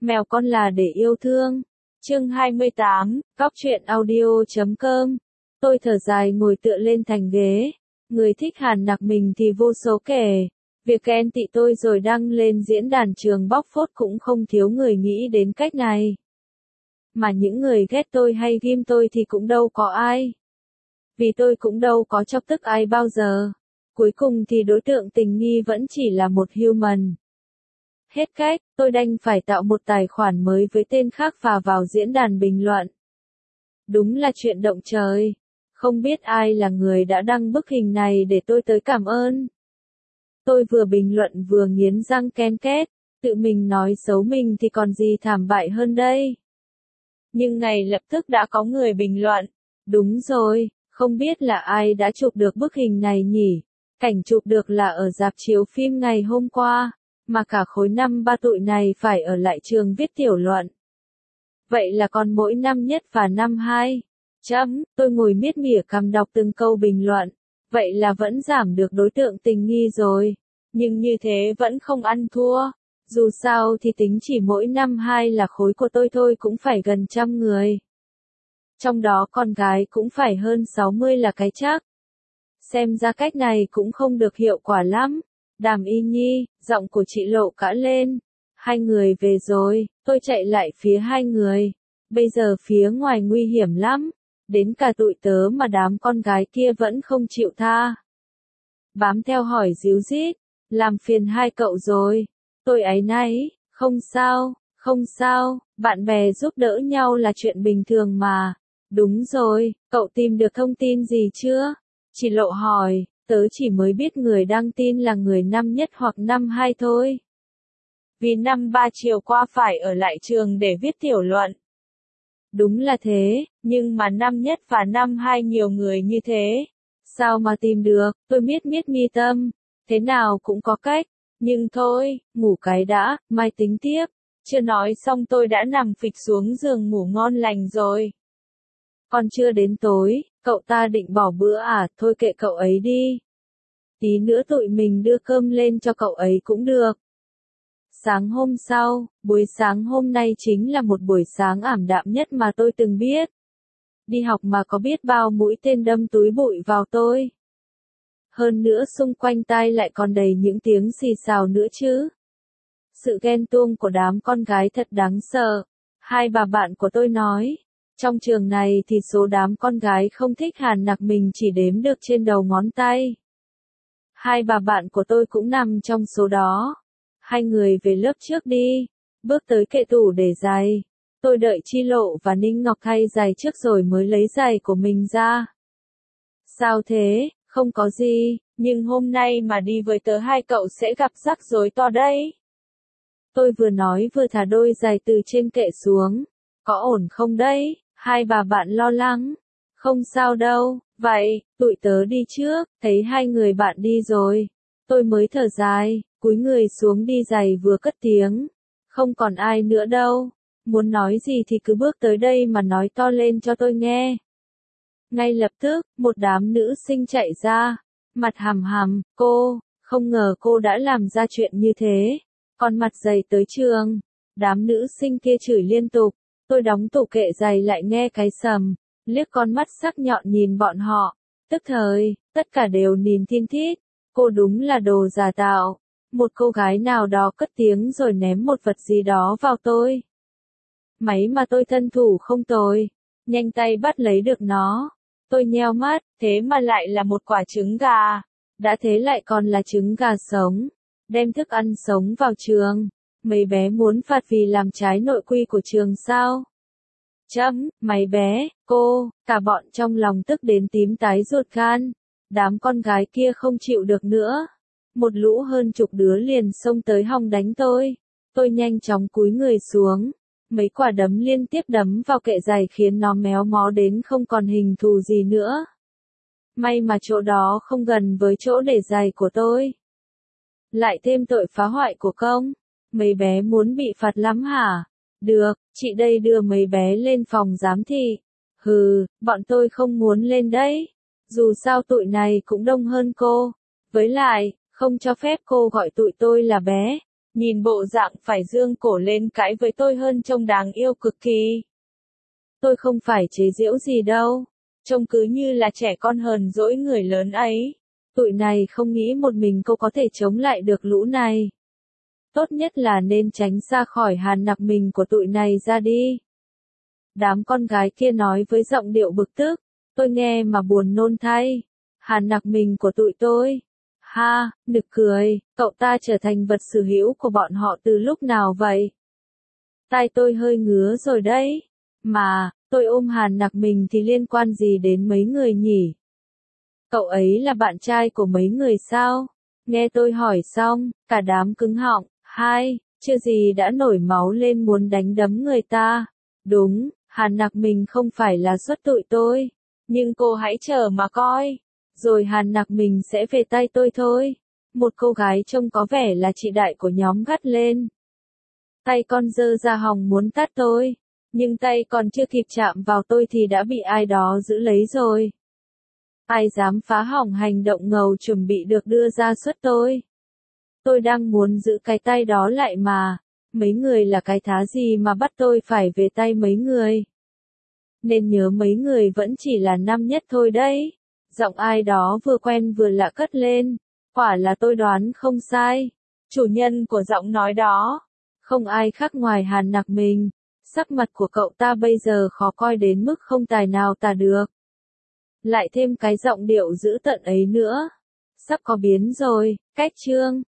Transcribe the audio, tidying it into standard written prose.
Mèo con là để yêu thương. Chương 28, Cóc truyện audio.com. Tôi thở dài ngồi tựa lên thành ghế. Người thích Hàn Nặc mình thì vô số kể. Việc ghen tị tôi rồi đăng lên diễn đàn trường bóc phốt cũng không thiếu người nghĩ đến cách này. Mà những người ghét tôi hay ghim tôi thì cũng đâu có ai. Vì tôi cũng đâu có chọc tức ai bao giờ. Cuối cùng thì đối tượng tình nghi vẫn chỉ là một human. Hết cách, tôi đành phải tạo một tài khoản mới với tên khác và vào diễn đàn bình luận. Đúng là chuyện động trời. Không biết ai là người đã đăng bức hình này để tôi tới cảm ơn. Tôi vừa bình luận vừa nghiến răng ken két, tự mình nói xấu mình thì còn gì thảm bại hơn đây. Nhưng ngay lập tức đã có người bình luận. Đúng rồi, không biết là ai đã chụp được bức hình này nhỉ? Cảnh chụp được là ở rạp chiếu phim ngày hôm qua, mà cả khối năm ba tụi này phải ở lại trường viết tiểu luận. Vậy là còn mỗi năm nhất và năm hai. Tôi ngồi miết mỉa cằm đọc từng câu bình luận. Vậy là vẫn giảm được đối tượng tình nghi rồi. Nhưng như thế vẫn không ăn thua. Dù sao thì tính chỉ mỗi năm hai là khối của tôi thôi cũng phải gần 100 người. Trong đó con gái cũng phải hơn 60 là cái chắc. Xem ra cách này cũng không được hiệu quả lắm. Đàm Y Nhi, giọng của chị lộ cả lên. Hai người về rồi, tôi chạy lại phía hai người. Bây giờ phía ngoài nguy hiểm lắm. Đến cả tụi tớ mà đám con gái kia vẫn không chịu tha. Bám theo hỏi díu dít, làm phiền hai cậu rồi. Tôi áy náy, không sao, bạn bè giúp đỡ nhau là chuyện bình thường mà. Đúng rồi, cậu tìm được thông tin gì chưa? Chị lộ hỏi, tớ chỉ mới biết người đăng tin là người năm nhất hoặc năm hai thôi. Vì năm ba chiều qua phải ở lại trường để viết tiểu luận. Đúng là thế, nhưng mà năm nhất và năm hai nhiều người như thế. Sao mà tìm được, tôi miết mi tâm. Thế nào cũng có cách, nhưng thôi, ngủ cái đã, mai tính tiếp. Chưa nói xong tôi đã nằm phịch xuống giường ngủ ngon lành rồi. Còn chưa đến tối, cậu ta định bỏ bữa à, thôi kệ cậu ấy đi. Tí nữa tụi mình đưa cơm lên cho cậu ấy cũng được. Sáng hôm sau, buổi sáng hôm nay chính là một buổi sáng ảm đạm nhất mà tôi từng biết. Đi học mà có biết bao mũi tên đâm túi bụi vào tôi. Hơn nữa xung quanh tai lại còn đầy những tiếng xì xào nữa chứ. Sự ghen tuông của đám con gái thật đáng sợ. Hai bà bạn của tôi nói, trong trường này thì số đám con gái không thích Hàn Nặc mình chỉ đếm được trên đầu ngón tay. Hai bà bạn của tôi cũng nằm trong số đó. Hai người về lớp trước đi. Bước tới kệ tủ để giày. Tôi đợi Chi Lộ và Ninh Ngọc thay giày trước rồi mới lấy giày của mình ra. Sao thế, không có gì, nhưng hôm nay mà đi với tớ hai cậu sẽ gặp rắc rối to đấy. Tôi vừa nói vừa thả đôi giày từ trên kệ xuống. Có ổn không đấy? Hai bà bạn lo lắng. Không sao đâu, vậy, tụi tớ đi trước, thấy hai người bạn đi rồi. Tôi mới thở dài, cúi người xuống đi giày vừa cất tiếng. Không còn ai nữa đâu. Muốn nói gì thì cứ bước tới đây mà nói to lên cho tôi nghe. Ngay lập tức, một đám nữ sinh chạy ra. Mặt hằm hằm, cô, không ngờ cô đã làm ra chuyện như thế. Còn mặt dày tới trường. Đám nữ sinh kia chửi liên tục. Tôi đóng tủ kệ giày lại nghe cái sầm. Liếc con mắt sắc nhọn nhìn bọn họ. Tức thời, tất cả đều nín thin thít. Cô đúng là đồ giả tạo. Một cô gái nào đó cất tiếng rồi ném một vật gì đó vào tôi. Máy mà tôi thân thủ không tồi. Nhanh tay bắt lấy được nó. Tôi nheo mắt, thế mà lại là một quả trứng gà. Đã thế lại còn là trứng gà sống. Đem thức ăn sống vào trường. Mấy bé muốn phạt vì làm trái nội quy của trường sao? Mấy bé, cô, cả bọn trong lòng tức đến tím tái ruột gan. Đám con gái kia không chịu được nữa. Một lũ hơn chục đứa liền xông tới hòng đánh tôi. Tôi nhanh chóng cúi người xuống. Mấy quả đấm liên tiếp đấm vào kệ giày khiến nó méo mó đến không còn hình thù gì nữa. May mà chỗ đó không gần với chỗ để giày của tôi. Lại thêm tội phá hoại của công. Mấy bé muốn bị phạt lắm hả? Được, chị đây đưa mấy bé lên phòng giám thị. Hừ, bọn tôi không muốn lên đấy. Dù sao tụi này cũng đông hơn cô. Với lại, không cho phép cô gọi tụi tôi là bé. Nhìn bộ dạng phải dương cổ lên cãi với tôi hơn trông đáng yêu cực kỳ. Tôi không phải chế giễu gì đâu. Trông cứ như là trẻ con hờn dỗi người lớn ấy. Tụi này không nghĩ một mình cô có thể chống lại được lũ này. Tốt nhất là nên tránh xa khỏi Hàn Nặc Mình của tụi này ra đi. Đám con gái kia nói với giọng điệu bực tức. Tôi nghe mà buồn nôn thay. Hàn Nặc Mình của tụi tôi. Ha, nực cười, cậu ta trở thành vật sở hữu của bọn họ từ lúc nào vậy? Tai tôi hơi ngứa rồi đấy. Mà, tôi ôm Hàn Nặc Mình thì liên quan gì đến mấy người nhỉ? Cậu ấy là bạn trai của mấy người sao? Nghe tôi hỏi xong, cả đám cứng họng. Hai, chưa gì đã nổi máu lên muốn đánh đấm người ta. Đúng, Hàn Nặc Mình không phải là xuất tụi tôi. Nhưng cô hãy chờ mà coi. Rồi Hàn Nặc Mình sẽ về tay tôi thôi. Một cô gái trông có vẻ là chị đại của nhóm gắt lên. Tay con giơ ra hòng muốn tát tôi. Nhưng tay còn chưa kịp chạm vào tôi thì đã bị ai đó giữ lấy rồi. Ai dám phá hỏng hành động ngầu chuẩn bị được đưa ra suất tôi. Tôi đang muốn giữ cái tay đó lại mà. Mấy người là cái thá gì mà bắt tôi phải về tay mấy người. Nên nhớ mấy người vẫn chỉ là năm nhất thôi đấy. Giọng ai đó vừa quen vừa lạ cất lên. Quả là tôi đoán không sai. Chủ nhân của giọng nói đó. Không ai khác ngoài Hàn Nặc Mình. Sắc mặt của cậu ta bây giờ khó coi đến mức không tài nào tả được. Lại thêm cái giọng điệu dữ tợn ấy nữa. Sắp có biến rồi, cách chương.